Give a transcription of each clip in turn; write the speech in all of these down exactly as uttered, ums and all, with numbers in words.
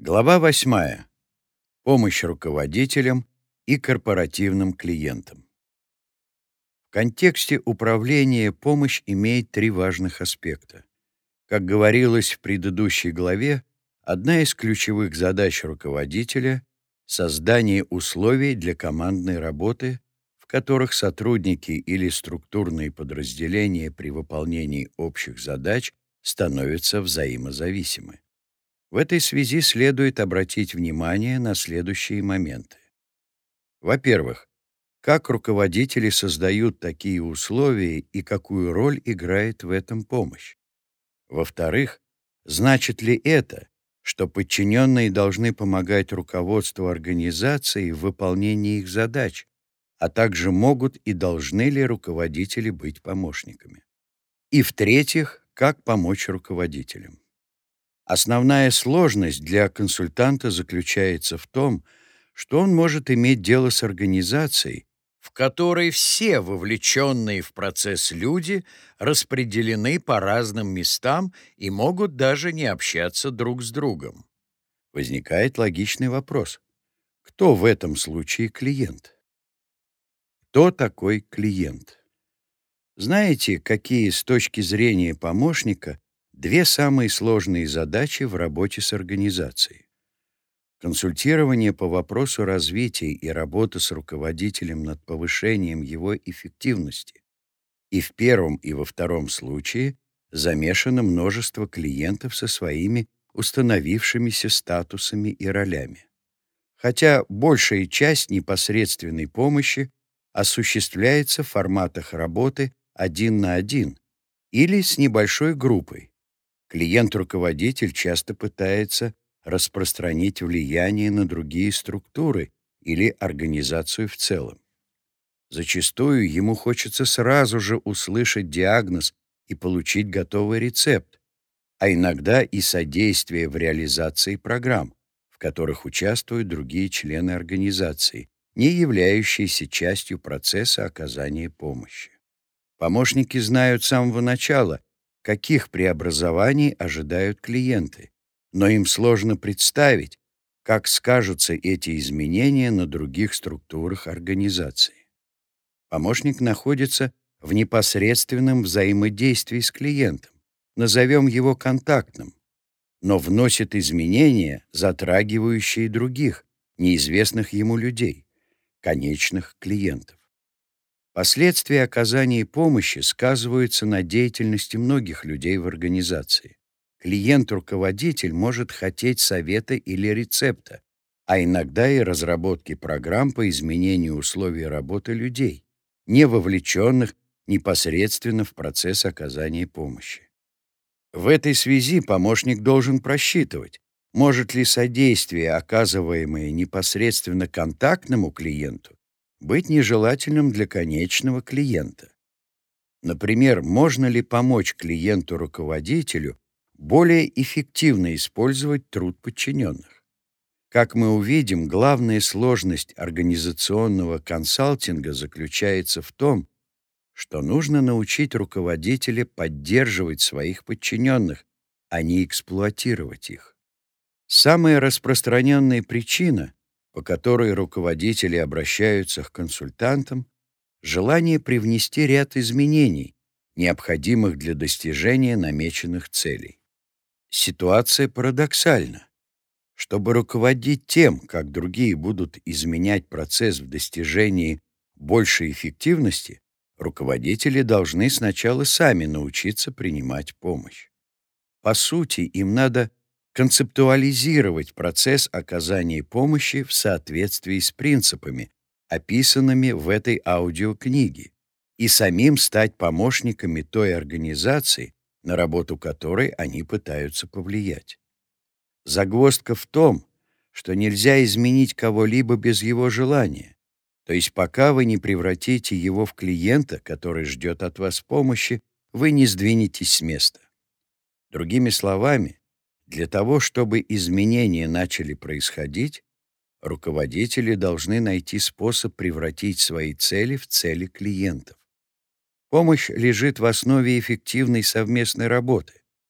Глава восьмая. Помощь руководителям и корпоративным клиентам. В контексте управления помощь имеет три важных аспекта. Как говорилось в предыдущей главе, одна из ключевых задач руководителя — создание условий для командной работы, в которых сотрудники или структурные подразделения при выполнении общих задач становятся взаимозависимы. В этой связи следует обратить внимание на следующие моменты. Во-первых, как руководители создают такие условия и какую роль играет в этом помощь. Во-вторых, значит ли это, что подчиненные должны помогать руководству организации в выполнении их задач, а также могут и должны ли руководители быть помощниками. И в-третьих, как помочь руководителям. Основная сложность для консультанта заключается в том, что он может иметь дело с организацией, в которой все вовлеченные в процесс люди распределены по разным местам и могут даже не общаться друг с другом. Возникает логичный вопрос: кто в этом случае клиент? Кто такой клиент? Знаете, какие с точки зрения помощника две самые сложные задачи в работе с организацией? Консультирование по вопросу развития и работа с руководителем над повышением его эффективности. И в первом, и во втором случае замешано множество клиентов со своими установившимися статусами и ролями. Хотя большая часть непосредственной помощи осуществляется в форматах работы один на один или с небольшой группой. Клиент-руководитель часто пытается распространить влияние на другие структуры или организацию в целом. Зачастую ему хочется сразу же услышать диагноз и получить готовый рецепт, а иногда и содействие в реализации программ, в которых участвуют другие члены организации, не являющиеся частью процесса оказания помощи. Помощники знают с самого начала, каких преобразований ожидают клиенты, но им сложно представить, как скажутся эти изменения на других структурах организации. Помощник находится в непосредственном взаимодействии с клиентом, назовем его контактным, но вносит изменения, затрагивающие других, неизвестных ему людей, конечных клиентов. Последствия оказания помощи сказываются на деятельности многих людей в организации. Клиент-руководитель может хотеть совета или рецепта, а иногда и разработки программ по изменению условий работы людей, не вовлеченных непосредственно в процесс оказания помощи. В этой связи помощник должен просчитывать, может ли содействие, оказываемое непосредственно контактному клиенту, быть нежелательным для конечного клиента. Например, можно ли помочь клиенту-руководителю более эффективно использовать труд подчиненных? Как мы увидим, главная сложность организационного консалтинга заключается в том, что нужно научить руководителя поддерживать своих подчиненных, а не эксплуатировать их. Самая распространенная причина, по которой руководители обращаются к консультантам, желание привнести ряд изменений, необходимых для достижения намеченных целей. Ситуация парадоксальна. Чтобы руководить тем, как другие будут изменять процесс в достижении большей эффективности, руководители должны сначала сами научиться принимать помощь. По сути, им надо концептуализировать процесс оказания помощи в соответствии с принципами, описанными в этой аудиокниге, и самим стать помощниками той организации, на работу которой они пытаются повлиять. Загвоздка в том, что нельзя изменить кого-либо без его желания, то есть пока вы не превратите его в клиента, который ждет от вас помощи, вы не сдвинетесь с места. Другими словами, для того, чтобы изменения начали происходить, руководители должны найти способ превратить свои цели в цели клиентов. Помощь лежит в основе эффективной совместной работы.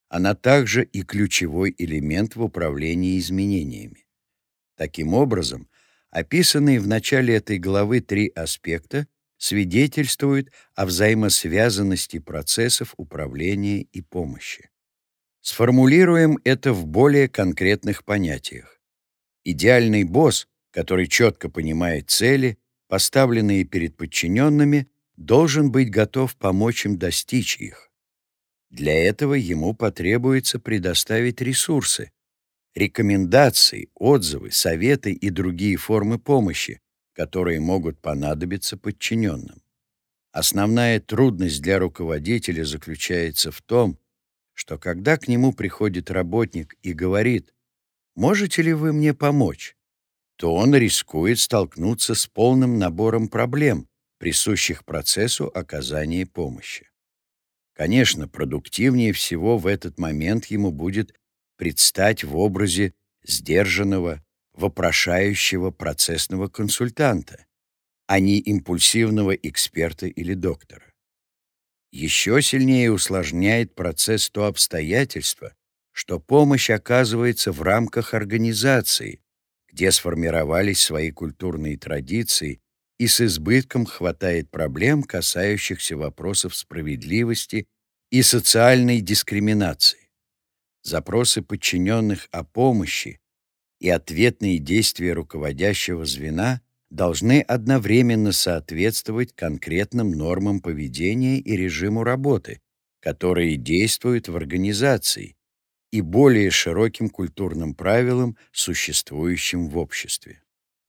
она также и ключевой элемент в управлении изменениями. Таким образом, описанные в начале этой главы три аспекта свидетельствуют о взаимосвязанности процессов управления и помощи. Сформулируем это в более конкретных понятиях. Идеальный босс, который четко понимает цели, поставленные перед подчиненными, должен быть готов помочь им достичь их. Для этого ему потребуется предоставить ресурсы, рекомендации, отзывы, советы и другие формы помощи, которые могут понадобиться подчиненным. Основная трудность для руководителя заключается в том, что когда к нему приходит работник и говорит «Можете ли вы мне помочь?», то он рискует столкнуться с полным набором проблем, присущих процессу оказания помощи. Конечно, продуктивнее всего в этот момент ему будет предстать в образе сдержанного, вопрошающего процессного консультанта, а не импульсивного эксперта или доктора. Еще сильнее усложняет процесс то обстоятельство, что помощь оказывается в рамках организации, где сформировались свои культурные традиции, и с избытком хватает проблем, касающихся вопросов справедливости и социальной дискриминации. Запросы подчиненных о помощи и ответные действия руководящего звена должны одновременно соответствовать конкретным нормам поведения и режиму работы, которые действуют в организации, и более широким культурным правилам, существующим в обществе.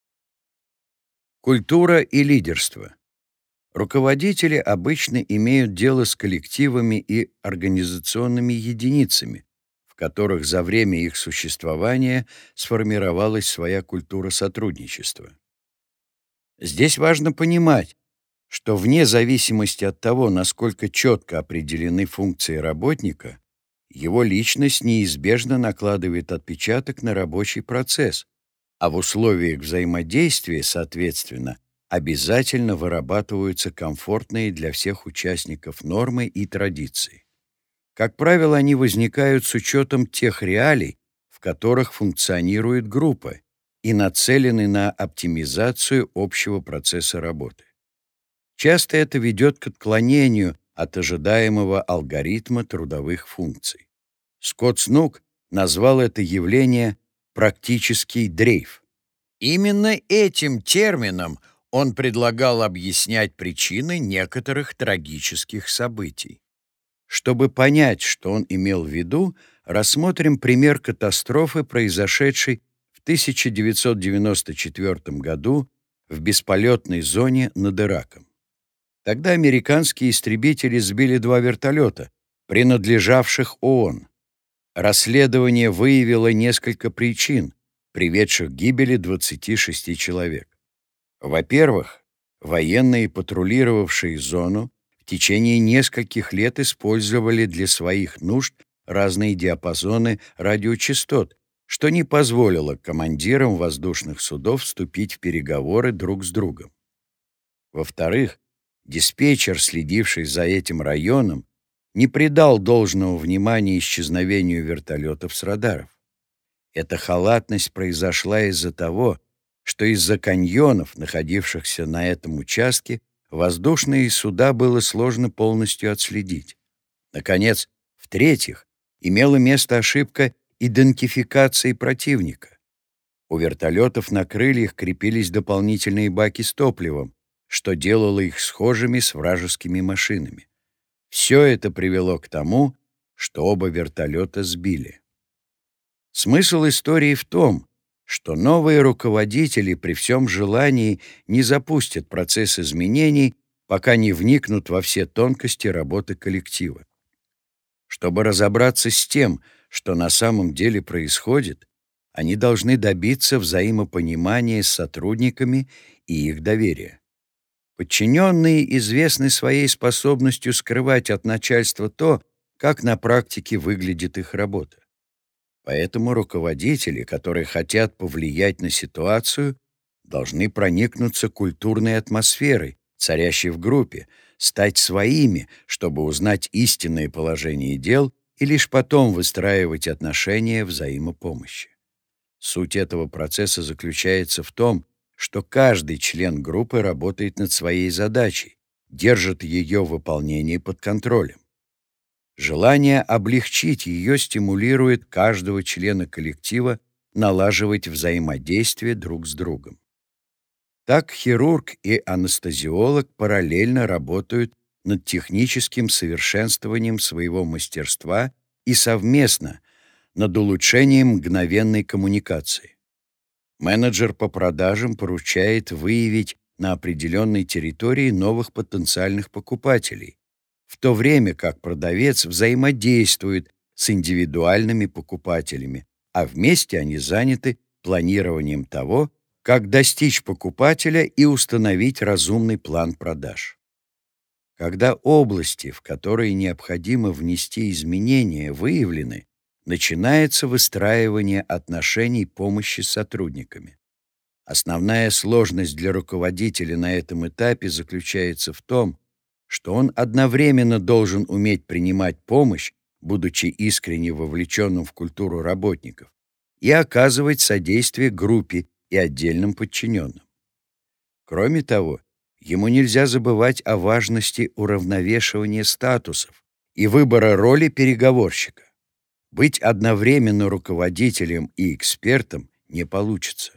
Культура и лидерство. Руководители обычно имеют дело с коллективами и организационными единицами, в которых за время их существования сформировалась своя культура сотрудничества. Здесь важно понимать, что вне зависимости от того, насколько четко определены функции работника, его личность неизбежно накладывает отпечаток на рабочий процесс, а в условиях взаимодействия, соответственно, обязательно вырабатываются комфортные для всех участников нормы и традиции. Как правило, они возникают с учетом тех реалий, в которых функционирует группа, и нацелены на оптимизацию общего процесса работы. Часто это ведет к отклонению от ожидаемого алгоритма трудовых функций. Скотт Снук назвал это явление «практический дрейф». Именно этим термином он предлагал объяснять причины некоторых трагических событий. Чтобы понять, что он имел в виду, рассмотрим пример катастрофы, произошедшей в тысяча девятьсот девяносто четвёртом году в бесполетной зоне над Ираком. Тогда американские истребители сбили два вертолета, принадлежавших ООН. Расследование выявило несколько причин, приведших к гибели двадцати шести человек. Во-первых, военные, патрулировавшие зону, в течение нескольких лет использовали для своих нужд разные диапазоны радиочастот, что не позволило командирам воздушных судов вступить в переговоры друг с другом. Во-вторых, диспетчер, следивший за этим районом, не придал должного внимания исчезновению вертолетов с радаров. Эта халатность произошла из-за того, что из-за каньонов, находившихся на этом участке, воздушные суда было сложно полностью отследить. Наконец, в-третьих, имела место ошибка идентификации противника. У вертолетов на крыльях крепились дополнительные баки с топливом, что делало их схожими с вражескими машинами. Все это привело к тому, что оба вертолета сбили. Смысл истории в том, что новые руководители при всем желании не запустят процесс изменений, пока не вникнут во все тонкости работы коллектива. Чтобы разобраться с тем, что на самом деле происходит, они должны добиться взаимопонимания с сотрудниками и их доверия. Подчиненные известны своей способностью скрывать от начальства то, как на практике выглядит их работа. Поэтому руководители, которые хотят повлиять на ситуацию, должны проникнуться культурной атмосферой, царящей в группе, стать своими, чтобы узнать истинное положение дел и лишь потом выстраивать отношения взаимопомощи. Суть этого процесса заключается в том, что каждый член группы работает над своей задачей, держит ее выполнение под контролем. Желание облегчить ее стимулирует каждого члена коллектива налаживать взаимодействие друг с другом. Так хирург и анестезиолог параллельно работают над техническим совершенствованием своего мастерства и совместно над улучшением мгновенной коммуникации. Менеджер по продажам поручает выявить на определенной территории новых потенциальных покупателей, в то время как продавец взаимодействует с индивидуальными покупателями, а вместе они заняты планированием того, как достичь покупателя и установить разумный план продаж. Когда области, в которые необходимо внести изменения, выявлены, начинается выстраивание отношений помощи с сотрудниками. Основная сложность для руководителя на этом этапе заключается в том, что он одновременно должен уметь принимать помощь, будучи искренне вовлеченным в культуру работников, и оказывать содействие группе и отдельным подчиненным. Кроме того, ему нельзя забывать о важности уравновешивания статусов и выбора роли переговорщика. Быть одновременно руководителем и экспертом не получится.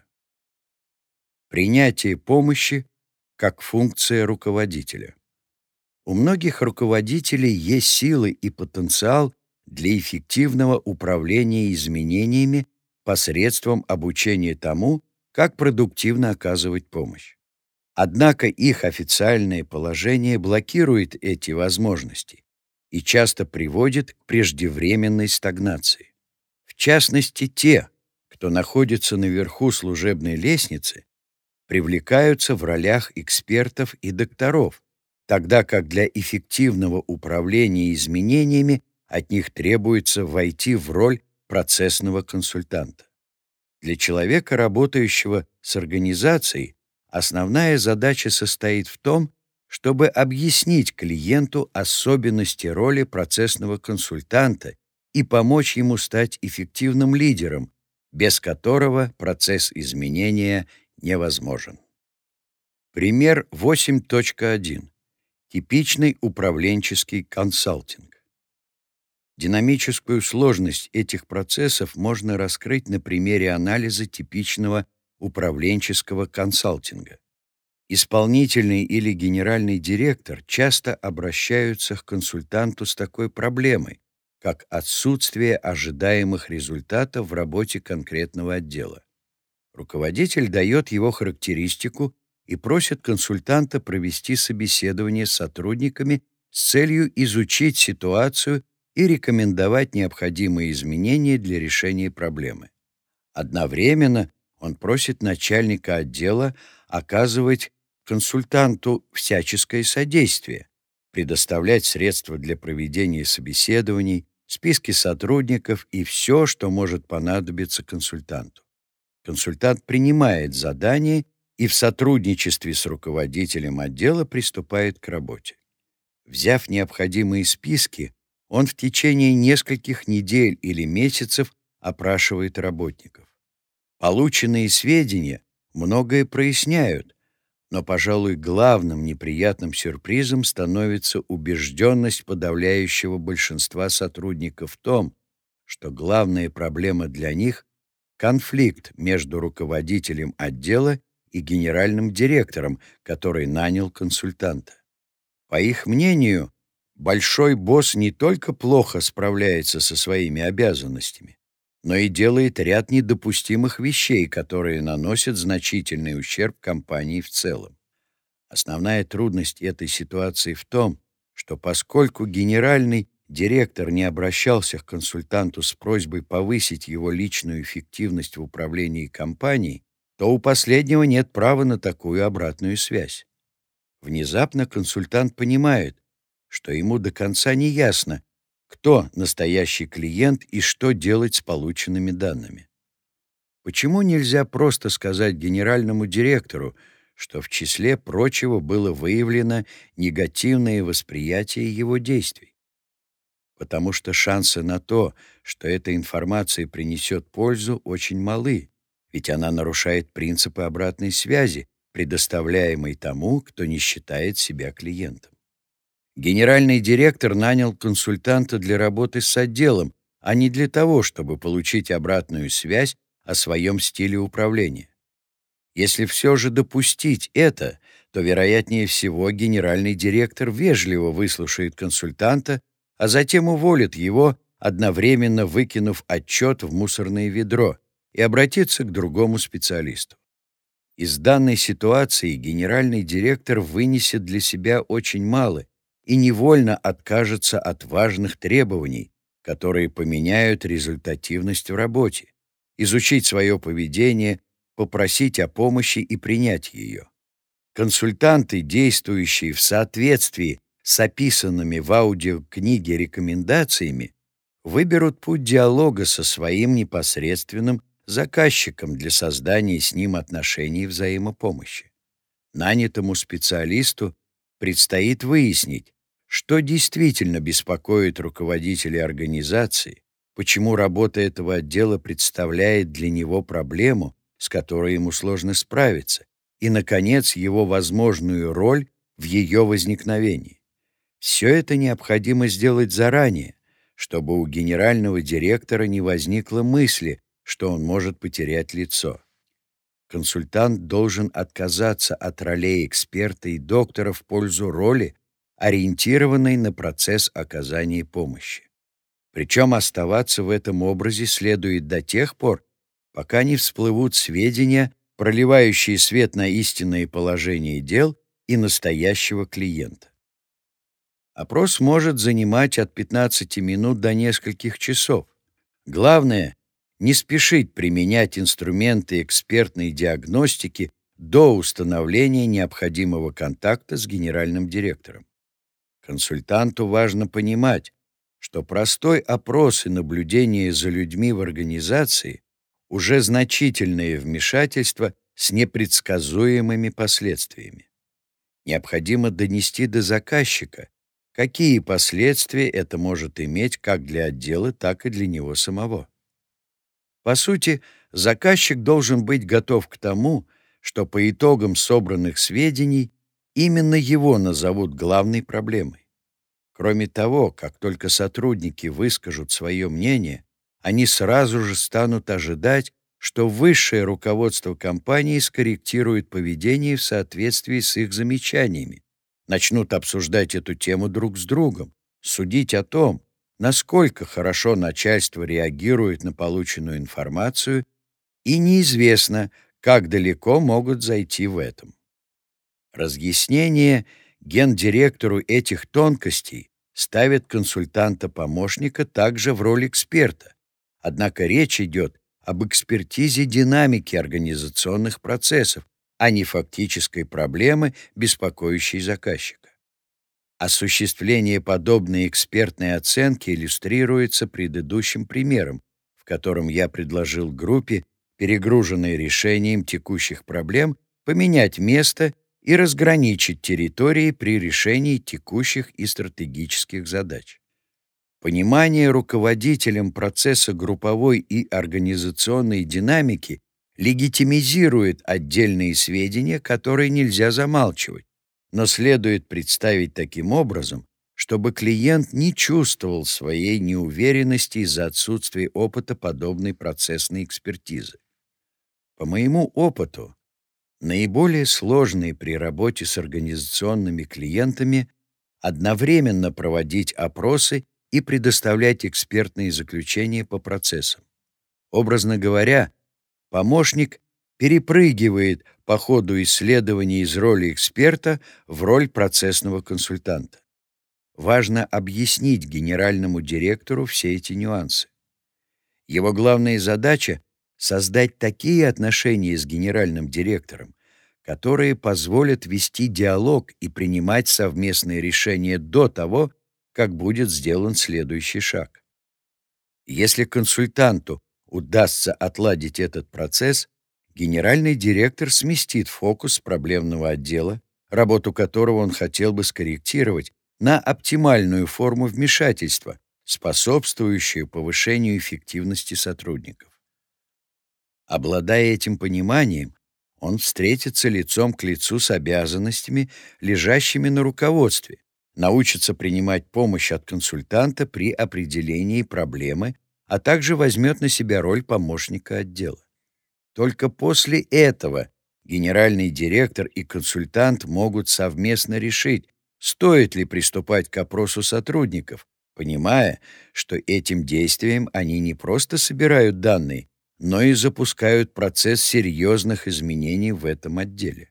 Принятие помощи как функция руководителя. У многих руководителей есть силы и потенциал для эффективного управления изменениями посредством обучения тому, как продуктивно оказывать помощь. Однако их официальное положение блокирует эти возможности и часто приводит к преждевременной стагнации. В частности, те, кто находится наверху служебной лестницы, привлекаются в ролях экспертов и докторов, тогда как для эффективного управления изменениями от них требуется войти в роль процессного консультанта. Для человека, работающего с организацией, основная задача состоит в том, чтобы объяснить клиенту особенности роли процессного консультанта и помочь ему стать эффективным лидером, без которого процесс изменения невозможен. Пример восемь точка один. Типичный управленческий консалтинг. Динамическую сложность этих процессов можно раскрыть на примере анализа типичного управленческого консалтинга. Исполнительный или генеральный директор часто обращаются к консультанту с такой проблемой, как отсутствие ожидаемых результатов в работе конкретного отдела. Руководитель дает его характеристику и просит консультанта провести собеседование с сотрудниками с целью изучить ситуацию и рекомендовать необходимые изменения для решения проблемы. Одновременно он просит начальника отдела оказывать консультанту всяческое содействие, предоставлять средства для проведения собеседований, списки сотрудников и все, что может понадобиться консультанту. Консультант принимает задание и в сотрудничестве с руководителем отдела приступает к работе. Взяв необходимые списки, он в течение нескольких недель или месяцев опрашивает работников. Полученные сведения многое проясняют, но, пожалуй, главным неприятным сюрпризом становится убежденность подавляющего большинства сотрудников в том, что главная проблема для них — конфликт между руководителем отдела и генеральным директором, который нанял консультанта. По их мнению, большой босс не только плохо справляется со своими обязанностями, но и делает ряд недопустимых вещей, которые наносят значительный ущерб компании в целом. Основная трудность этой ситуации в том, что поскольку генеральный директор не обращался к консультанту с просьбой повысить его личную эффективность в управлении компанией, то у последнего нет права на такую обратную связь. Внезапно консультант понимает, что ему до конца не ясно, кто настоящий клиент и что делать с полученными данными. Почему нельзя просто сказать генеральному директору, что в числе прочего было выявлено негативное восприятие его действий? потому что шансы на то, что эта информация принесет пользу, очень малы, ведь она нарушает принципы обратной связи, предоставляемой тому, кто не считает себя клиентом. Генеральный директор нанял консультанта для работы с отделом, а не для того, чтобы получить обратную связь о своем стиле управления. Если все же допустить это, то, вероятнее всего, генеральный директор вежливо выслушает консультанта, а затем уволит его, одновременно выкинув отчет в мусорное ведро, и обратится к другому специалисту. Из данной ситуации генеральный директор вынесет для себя очень мало и невольно откажется от важных требований, которые поменяют результативность в работе, изучить свое поведение, попросить о помощи и принять ее. Консультанты, действующие в соответствии с описанными в аудиокниге рекомендациями, выберут путь диалога со своим непосредственным заказчиком для создания с ним отношений взаимопомощи. Нанятому специалисту предстоит выяснить, что действительно беспокоит руководителей организации, почему работа этого отдела представляет для него проблему, с которой ему сложно справиться, и, наконец, его возможную роль в ее возникновении. Все это необходимо сделать заранее, чтобы у генерального директора не возникло мысли, что он может потерять лицо. Консультант должен отказаться от ролей эксперта и доктора в пользу роли, ориентированной на процесс оказания помощи. Причем оставаться в этом образе следует до тех пор, пока не всплывут сведения, проливающие свет на истинное положение дел и настоящего клиента. Опрос может занимать от пятнадцати минут до нескольких часов. Главное — не спешить применять инструменты экспертной диагностики до установления необходимого контакта с генеральным директором. Консультанту важно понимать, что простой опрос и наблюдение за людьми в организации уже значительное вмешательство с непредсказуемыми последствиями. Необходимо донести до заказчика, какие последствия это может иметь как для отдела, так и для него самого. По сути, заказчик должен быть готов к тому, что по итогам собранных сведений именно его назовут главной проблемой. Кроме того, как только сотрудники выскажут свое мнение, они сразу же станут ожидать, что высшее руководство компании скорректирует поведение в соответствии с их замечаниями, начнут обсуждать эту тему друг с другом, судить о том, насколько хорошо начальство реагирует на полученную информацию, и неизвестно, как далеко могут зайти в этом. Разъяснение гендиректору этих тонкостей ставит консультанта-помощника также в роль эксперта, однако речь идет об экспертизе динамики организационных процессов, а не фактической проблемы, беспокоящей заказчика. Осуществление подобной экспертной оценки иллюстрируется предыдущим примером, в котором я предложил группе, перегруженной решением текущих проблем, поменять место и разграничить территории при решении текущих и стратегических задач. Понимание руководителем процесса групповой и организационной динамики легитимизирует отдельные сведения, которые нельзя замалчивать, но следует представить таким образом, чтобы клиент не чувствовал своей неуверенности из-за отсутствия опыта подобной процессной экспертизы. По моему опыту, наиболее сложные при работе с организационными клиентами одновременно проводить опросы и предоставлять экспертные заключения по процессам. Образно говоря, помощник перепрыгивает по ходу исследования из роли эксперта в роль процессного консультанта. Важно объяснить генеральному директору все эти нюансы. Его главная задача — создать такие отношения с генеральным директором, которые позволят вести диалог и принимать совместные решения до того, как будет сделан следующий шаг. Если консультанту удастся отладить этот процесс, генеральный директор сместит фокус проблемного отдела, работу которого он хотел бы скорректировать, на оптимальную форму вмешательства, способствующую повышению эффективности сотрудников. Обладая этим пониманием, он встретится лицом к лицу с обязанностями, лежащими на руководстве, научится принимать помощь от консультанта при определении проблемы, а также возьмет на себя роль помощника отдела. Только после этого генеральный директор и консультант могут совместно решить, стоит ли приступать к опросу сотрудников, понимая, что этим действием они не просто собирают данные, но и запускают процесс серьезных изменений в этом отделе.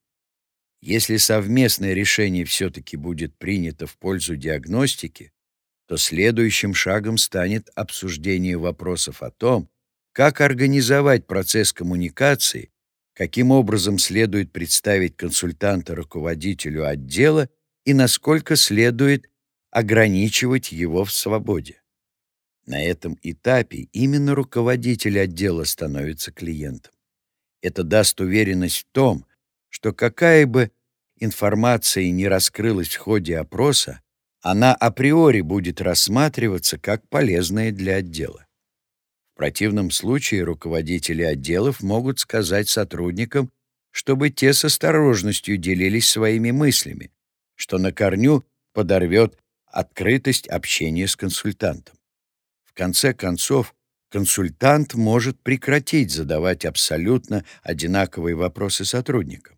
Если совместное решение все-таки будет принято в пользу диагностики, то следующим шагом станет обсуждение вопросов о том, как организовать процесс коммуникации, каким образом следует представить консультанта руководителю отдела и насколько следует ограничивать его в свободе. На этом этапе именно руководитель отдела становится клиентом. Это даст уверенность в том, что какая бы информация ни раскрылась в ходе опроса, она априори будет рассматриваться как полезная для отдела. В противном случае руководители отделов могут сказать сотрудникам, чтобы те с осторожностью делились своими мыслями, что на корню подорвет открытость общения с консультантом. В конце концов, консультант может прекратить задавать абсолютно одинаковые вопросы сотрудникам.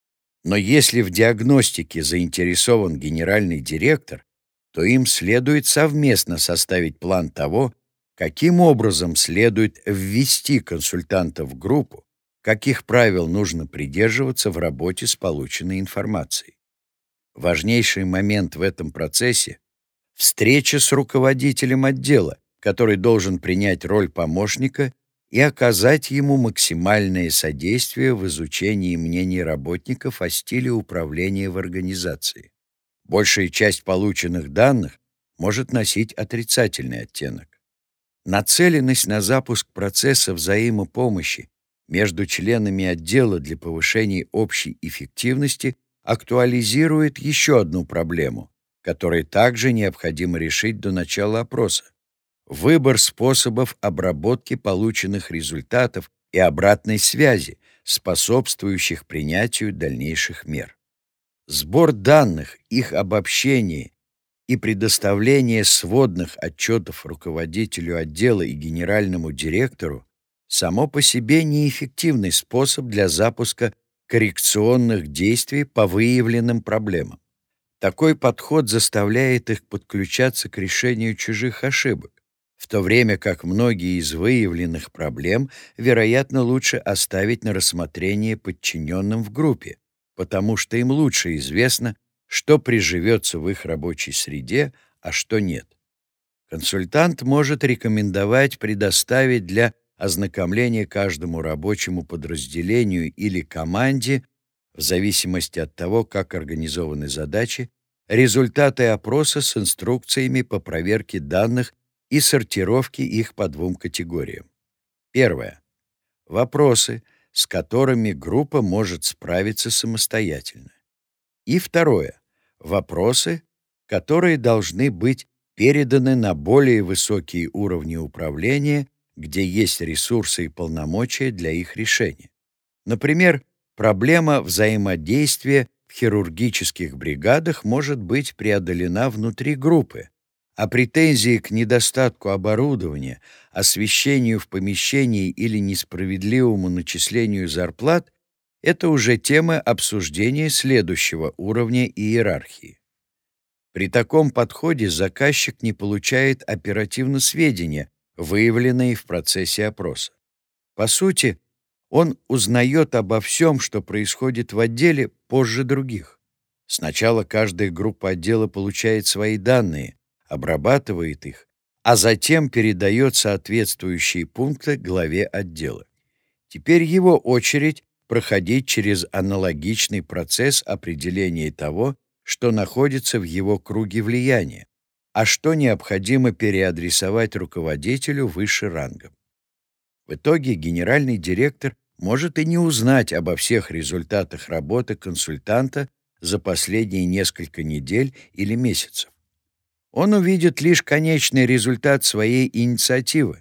Но если в диагностике заинтересован генеральный директор, то им следует совместно составить план того, каким образом следует ввести консультанта в группу, каких правил нужно придерживаться в работе с полученной информацией. Важнейший момент в этом процессе — встреча с руководителем отдела, который должен принять роль помощника и оказать ему максимальное содействие в изучении мнений работников о стиле управления в организации. Большая часть полученных данных может носить отрицательный оттенок. Нацеленность на запуск процесса взаимопомощи между членами отдела для повышения общей эффективности актуализирует еще одну проблему, которую также необходимо решить до начала опроса. Выбор способов обработки полученных результатов и обратной связи, способствующих принятию дальнейших мер. Сбор данных, их обобщение и предоставление сводных отчетов руководителю отдела и генеральному директору само по себе неэффективный способ для запуска коррекционных действий по выявленным проблемам. Такой подход заставляет их подключаться к решению чужих ошибок, в то время как многие из выявленных проблем, вероятно, лучше оставить на рассмотрение подчиненным в группе, потому что им лучше известно, что приживется в их рабочей среде, а что нет. Консультант может рекомендовать предоставить для ознакомления каждому рабочему подразделению или команде, в зависимости от того, как организованы задачи, результаты опроса с инструкциями по проверке данных и сортировке их по двум категориям. Первое. Вопросы, с которыми группа может справиться самостоятельно. И второе. Вопросы, которые должны быть переданы на более высокие уровни управления, где есть ресурсы и полномочия для их решения. Например, проблема взаимодействия в хирургических бригадах может быть преодолена внутри группы, а претензии к недостатку оборудования, освещению в помещении или несправедливому начислению зарплат — это уже тема обсуждения следующего уровня иерархии. При таком подходе заказчик не получает оперативно сведения, выявленные в процессе опроса. По сути, он узнает обо всем, что происходит в отделе, позже других. Сначала каждая группа отдела получает свои данные, обрабатывает их, а затем передает соответствующие пункты главе отдела. Теперь его очередь проходить через аналогичный процесс определения того, что находится в его круге влияния, а что необходимо переадресовать руководителю выше рангом. В итоге генеральный директор может и не узнать обо всех результатах работы консультанта за последние несколько недель или месяцев. Он увидит лишь конечный результат своей инициативы —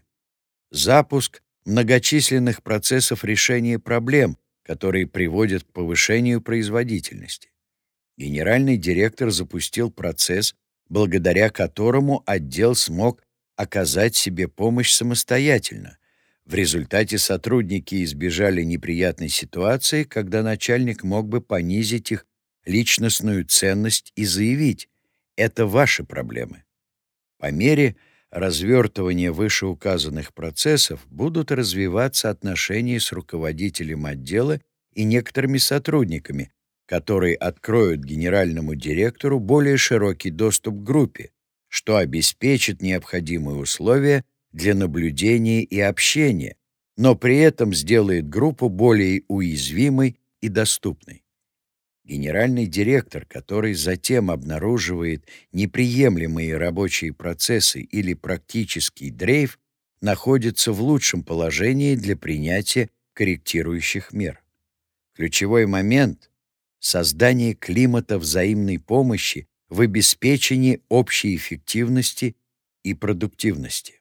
запуск многочисленных процессов решения проблем, которые приводят к повышению производительности. Генеральный директор запустил процесс, благодаря которому отдел смог оказать себе помощь самостоятельно. В результате сотрудники избежали неприятной ситуации, когда начальник мог бы понизить их личностную ценность и заявить: «Это ваши проблемы». По мере развертывания вышеуказанных процессов будут развиваться отношения с руководителем отдела и некоторыми сотрудниками, которые откроют генеральному директору более широкий доступ к группе, что обеспечит необходимые условия для наблюдения и общения, но при этом сделает группу более уязвимой и доступной. Генеральный директор, который затем обнаруживает неприемлемые рабочие процессы или практический дрейф, находится в лучшем положении для принятия корректирующих мер. Ключевой момент — создание климата взаимной помощи в обеспечении общей эффективности и продуктивности.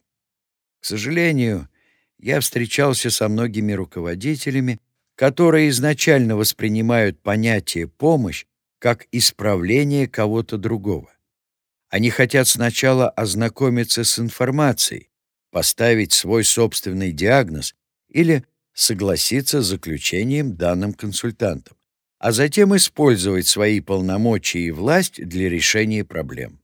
К сожалению, я встречался со многими руководителями, которые изначально воспринимают понятие «помощь» как исправление кого-то другого. Они хотят сначала ознакомиться с информацией, поставить свой собственный диагноз или согласиться с заключением, данным консультантом, а затем использовать свои полномочия и власть для решения проблем.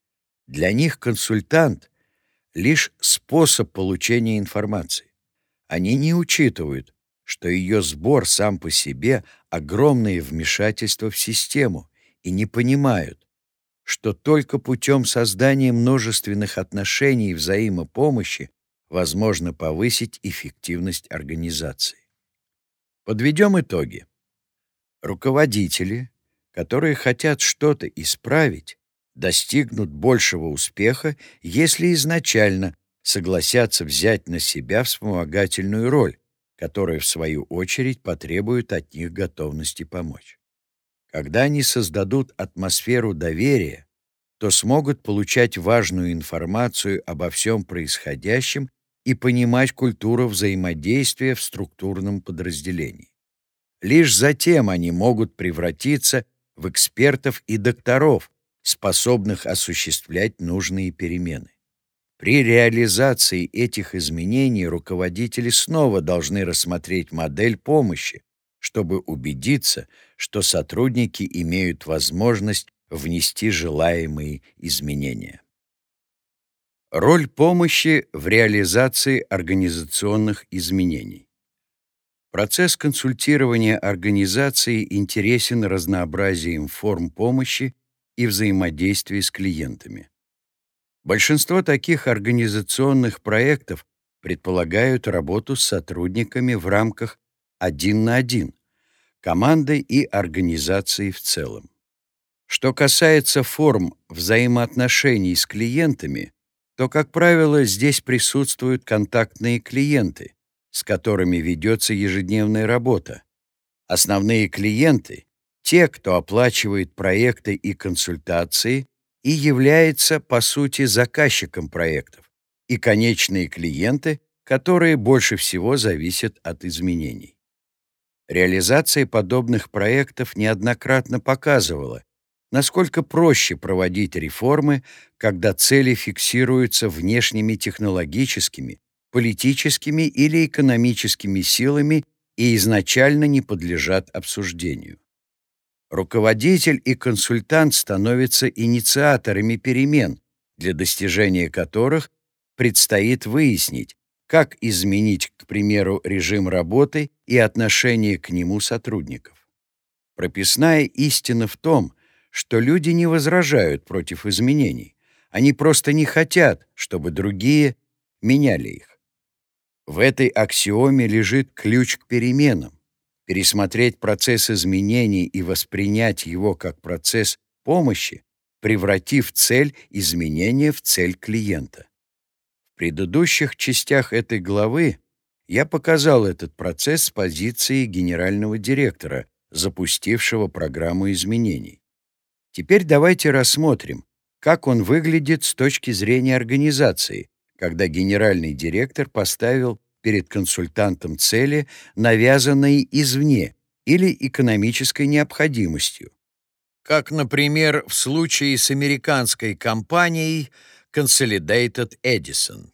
Для них консультант — лишь способ получения информации. Они не учитывают, что ее сбор сам по себе — огромное вмешательство в систему, и не понимают, что только путем создания множественных отношений и взаимопомощи возможно повысить эффективность организации. Подведем итоги. Руководители, которые хотят что-то исправить, достигнут большего успеха, если изначально согласятся взять на себя вспомогательную роль, которая, в свою очередь, потребует от них готовности помочь. Когда они создадут атмосферу доверия, то смогут получать важную информацию обо всем происходящем и понимать культуру взаимодействия в структурном подразделении. Лишь затем они могут превратиться в экспертов и докторов, способных осуществлять нужные перемены. При реализации этих изменений руководители снова должны рассмотреть модель помощи, чтобы убедиться, что сотрудники имеют возможность внести желаемые изменения. Роль помощи в реализации организационных изменений. Процесс консультирования организации интересен разнообразием форм помощи и взаимодействия с клиентами. Большинство таких организационных проектов предполагают работу с сотрудниками в рамках один на один, командой и организацией в целом. Что касается форм взаимоотношений с клиентами, то, как правило, здесь присутствуют контактные клиенты, с которыми ведется ежедневная работа. Основные клиенты — те, кто оплачивает проекты и консультации и является, по сути, заказчиком проектов, и конечные клиенты, которые больше всего зависят от изменений. Реализация подобных проектов неоднократно показывала, насколько проще проводить реформы, когда цели фиксируются внешними технологическими, политическими или экономическими силами и изначально не подлежат обсуждению. Руководитель и консультант становятся инициаторами перемен, для достижения которых предстоит выяснить, как изменить, к примеру, режим работы и отношение к нему сотрудников. Прописная истина в том, что люди не возражают против изменений, они просто не хотят, чтобы другие меняли их. В этой аксиоме лежит ключ к переменам. Пересмотреть процесс изменений и воспринять его как процесс помощи, превратив цель изменения в цель клиента. В предыдущих частях этой главы я показал этот процесс с позиции генерального директора, запустившего программу изменений. Теперь давайте рассмотрим, как он выглядит с точки зрения организации, когда генеральный директор поставил перед консультантом цели, навязанные извне или экономической необходимостью, как, например, в случае с американской компанией Consolidated Edison.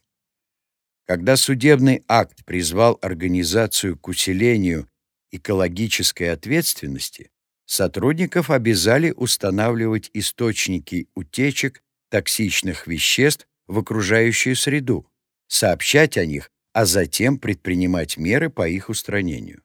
Когда судебный акт призвал организацию к усилению экологической ответственности, сотрудников обязали устанавливать источники утечек токсичных веществ в окружающую среду, сообщать о них, а затем предпринимать меры по их устранению.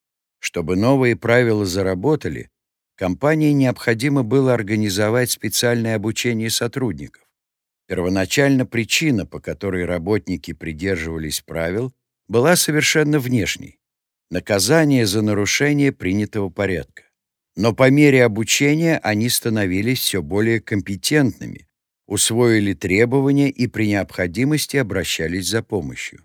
Чтобы новые правила заработали, компании необходимо было организовать специальное обучение сотрудников. Первоначально причина, по которой работники придерживались правил, была совершенно внешней — наказание за нарушение принятого порядка. Но по мере обучения они становились все более компетентными, усвоили требования и при необходимости обращались за помощью.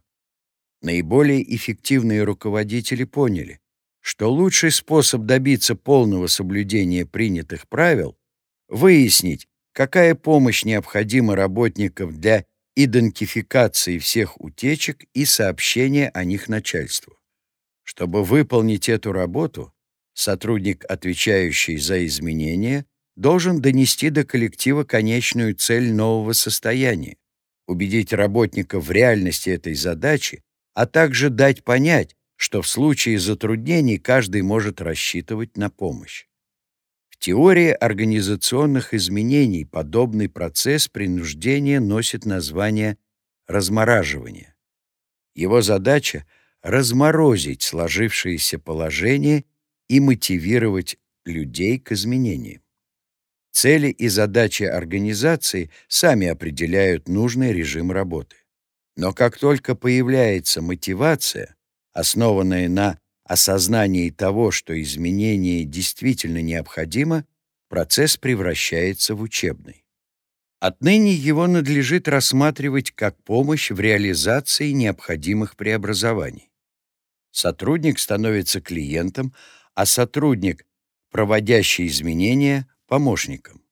Наиболее эффективные руководители поняли, что лучший способ добиться полного соблюдения принятых правил — выяснить, какая помощь необходима работникам для идентификации всех утечек и сообщения о них начальству. Чтобы выполнить эту работу, сотрудник, отвечающий за изменения, должен донести до коллектива конечную цель нового состояния, убедить работников в реальности этой задачи, а также дать понять, что в случае затруднений каждый может рассчитывать на помощь. В теории организационных изменений подобный процесс принуждения носит название размораживания. Его задача — разморозить сложившееся положение и мотивировать людей к изменениям. Цели и задачи организации сами определяют нужный режим работы. Но как только появляется мотивация, основанная на осознании того, что изменение действительно необходимо, процесс превращается в учебный. Отныне его надлежит рассматривать как помощь в реализации необходимых преобразований. Сотрудник становится клиентом, а сотрудник, проводящий изменения, — помощником.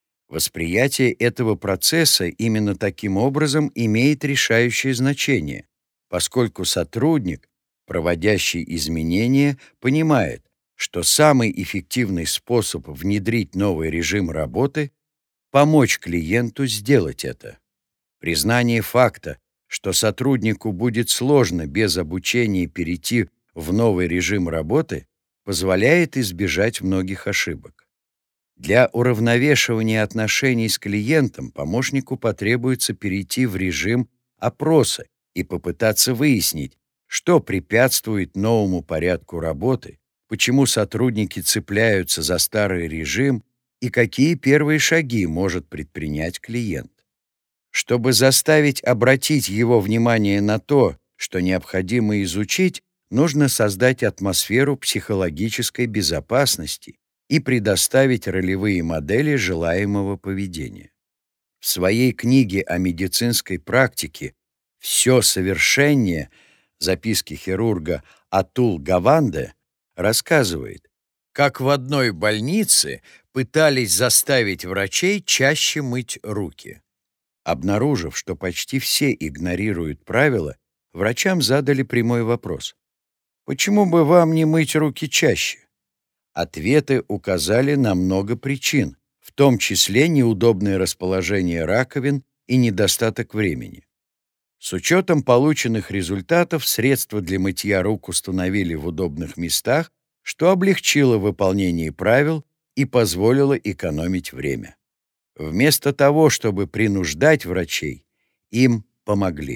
Восприятие этого процесса именно таким образом имеет решающее значение, поскольку сотрудник, проводящий изменения, понимает, что самый эффективный способ внедрить новый режим работы — помочь клиенту сделать это. Признание факта, что сотруднику будет сложно без обучения перейти в новый режим работы, позволяет избежать многих ошибок. Для уравновешивания отношений с клиентом помощнику потребуется перейти в режим опроса и попытаться выяснить, что препятствует новому порядку работы, почему сотрудники цепляются за старый режим и какие первые шаги может предпринять клиент. Чтобы заставить обратить его внимание на то, что необходимо изучить, нужно создать атмосферу психологической безопасности и предоставить ролевые модели желаемого поведения. В своей книге о медицинской практике «Все совершеннее. Записки хирурга» Атул Гаванде рассказывает, как в одной больнице пытались заставить врачей чаще мыть руки. Обнаружив, что почти все игнорируют правила, врачам задали прямой вопрос: «Почему бы вам не мыть руки чаще?» Ответы указали на много причин, в том числе неудобное расположение раковин и недостаток времени. С учетом полученных результатов средства для мытья рук установили в удобных местах, что облегчило выполнение правил и позволило экономить время. Вместо того, чтобы принуждать врачей, им помогли.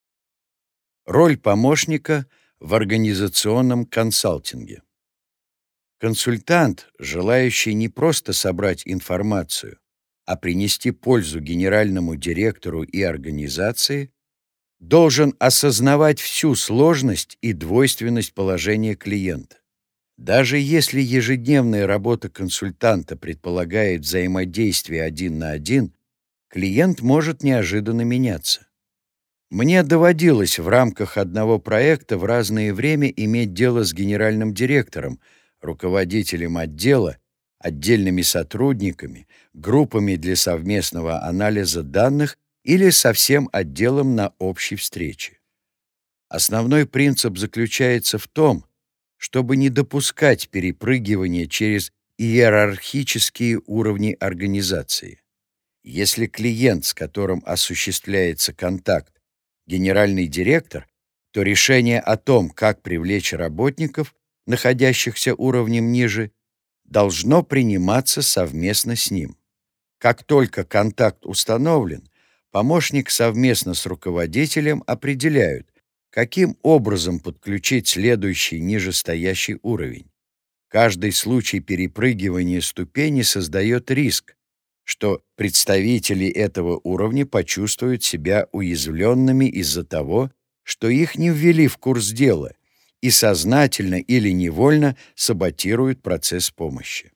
Роль помощника в организационном консалтинге. Консультант, желающий не просто собрать информацию, а принести пользу генеральному директору и организации, должен осознавать всю сложность и двойственность положения клиента. Даже если ежедневная работа консультанта предполагает взаимодействие один на один, клиент может неожиданно меняться. Мне доводилось в рамках одного проекта в разное время иметь дело с генеральным директором, руководителем отдела, отдельными сотрудниками, группами для совместного анализа данных или со всем отделом на общей встрече. Основной принцип заключается в том, чтобы не допускать перепрыгивания через иерархические уровни организации. Если клиент, с которым осуществляется контакт, генеральный директор, то решение о том, как привлечь работников, находящихся уровнем ниже, должно приниматься совместно с ним. Как только контакт установлен, помощник совместно с руководителем определяют, каким образом подключить следующий нижестоящий уровень. Каждый случай перепрыгивания ступени создает риск, что представители этого уровня почувствуют себя уязвленными из-за того, что их не ввели в курс дела и сознательно или невольно саботируют процесс помощи.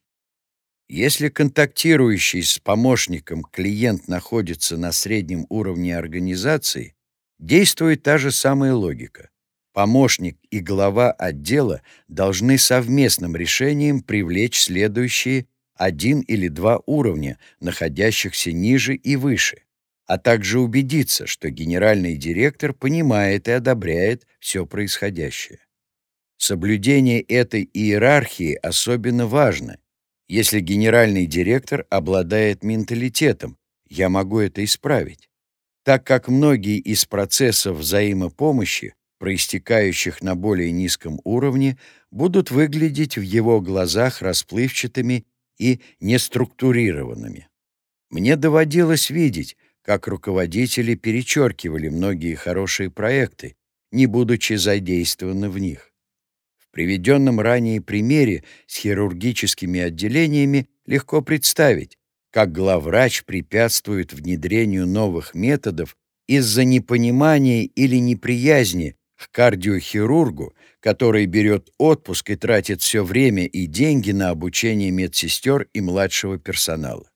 Если контактирующий с помощником клиент находится на среднем уровне организации, действует та же самая логика. Помощник и глава отдела должны совместным решением привлечь следующие один или два уровня, находящихся ниже и выше, а также убедиться, что генеральный директор понимает и одобряет все происходящее. Соблюдение этой иерархии особенно важно, если генеральный директор обладает менталитетом «я могу это исправить», так как многие из процессов взаимопомощи, проистекающих на более низком уровне, будут выглядеть в его глазах расплывчатыми и неструктурированными. Мне доводилось видеть, как руководители перечеркивали многие хорошие проекты, не будучи задействованы в них. В приведенном ранее примере с хирургическими отделениями легко представить, как главврач препятствует внедрению новых методов из-за непонимания или неприязни к кардиохирургу, который берет отпуск и тратит все время и деньги на обучение медсестер и младшего персонала.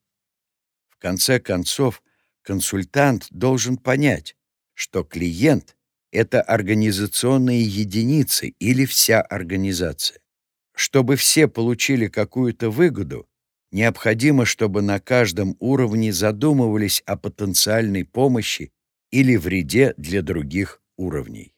В конце концов, консультант должен понять, что клиент — это организационные единицы или вся организация. Чтобы все получили какую-то выгоду, необходимо, чтобы на каждом уровне задумывались о потенциальной помощи или вреде для других уровней.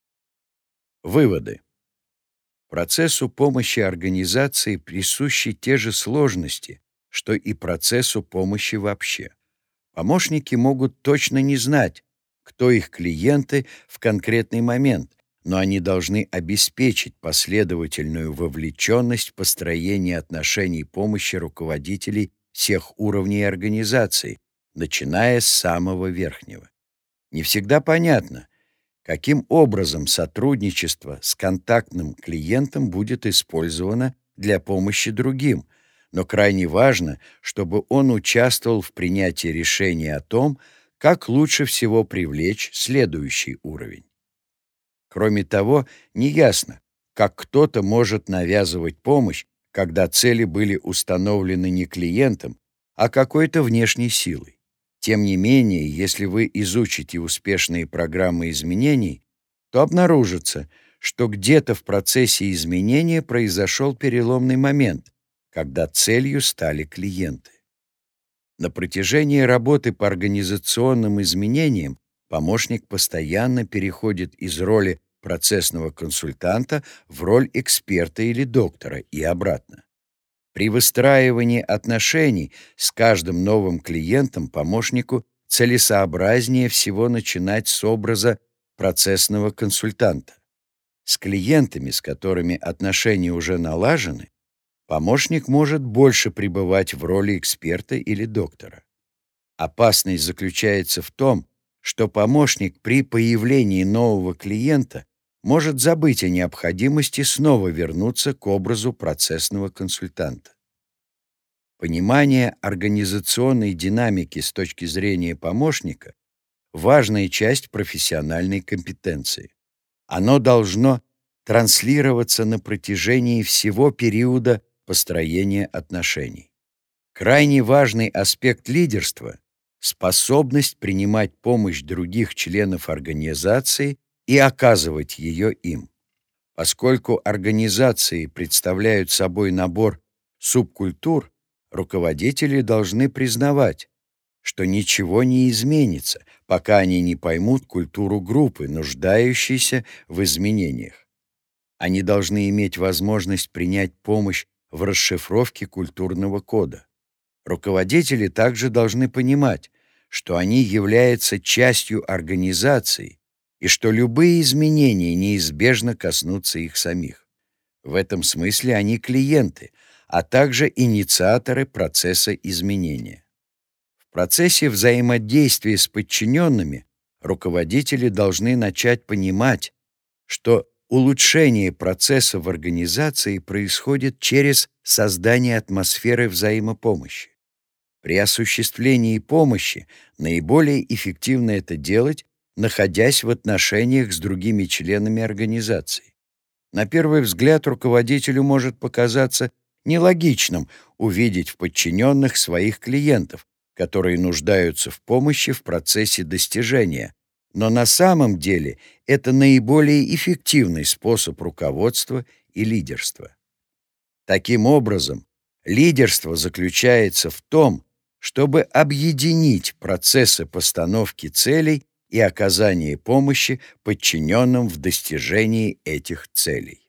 Выводы. Процессу помощи организации присущи те же сложности, что и процессу помощи вообще. Помощники могут точно не знать, кто их клиенты в конкретный момент, но они должны обеспечить последовательную вовлеченность в построение отношений помощи руководителей всех уровней организации, начиная с самого верхнего. Не всегда понятно, каким образом сотрудничество с контактным клиентом будет использовано для помощи другим, но крайне важно, чтобы он участвовал в принятии решения о том, как лучше всего привлечь следующий уровень. Кроме того, неясно, как кто-то может навязывать помощь, когда цели были установлены не клиентом, а какой-то внешней силой. Тем не менее, если вы изучите успешные программы изменений, то обнаружится, что где-то в процессе изменения произошел переломный момент, когда целью стали клиенты. На протяжении работы по организационным изменениям помощник постоянно переходит из роли процессного консультанта в роль эксперта или доктора и обратно. При выстраивании отношений с каждым новым клиентом помощнику целесообразнее всего начинать с образа процессного консультанта. С клиентами, с которыми отношения уже налажены, помощник может больше пребывать в роли эксперта или доктора. Опасность заключается в том, что помощник при появлении нового клиента может забыть о необходимости снова вернуться к образу процессного консультанта. Понимание организационной динамики с точки зрения помощника — важная часть профессиональной компетенции. Оно должно транслироваться на протяжении всего периода построения отношений. Крайне важный аспект лидерства — способность принимать помощь других членов организации и оказывать ее им. Поскольку организации представляют собой набор субкультур руководители должны признавать, что ничего не изменится, пока они не поймут культуру группы, нуждающейся в изменениях. Они должны иметь возможность принять помощь в расшифровке культурного кода. Руководители также должны понимать, что они являются частью организации и что любые изменения неизбежно коснутся их самих. В этом смысле они клиенты, а также инициаторы процесса изменения. В процессе взаимодействия с подчиненными руководители должны начать понимать, что улучшение процесса в организации происходит через создание атмосферы взаимопомощи. При осуществлении помощи наиболее эффективно это делать, находясь в отношениях с другими членами организации. На первый взгляд руководителю может показаться нелогичным увидеть в подчиненных своих клиентов, которые нуждаются в помощи в процессе достижения, но на самом деле это наиболее эффективный способ руководства и лидерства. Таким образом, лидерство заключается в том, чтобы объединить процессы постановки целей и оказания помощи подчиненным в достижении этих целей.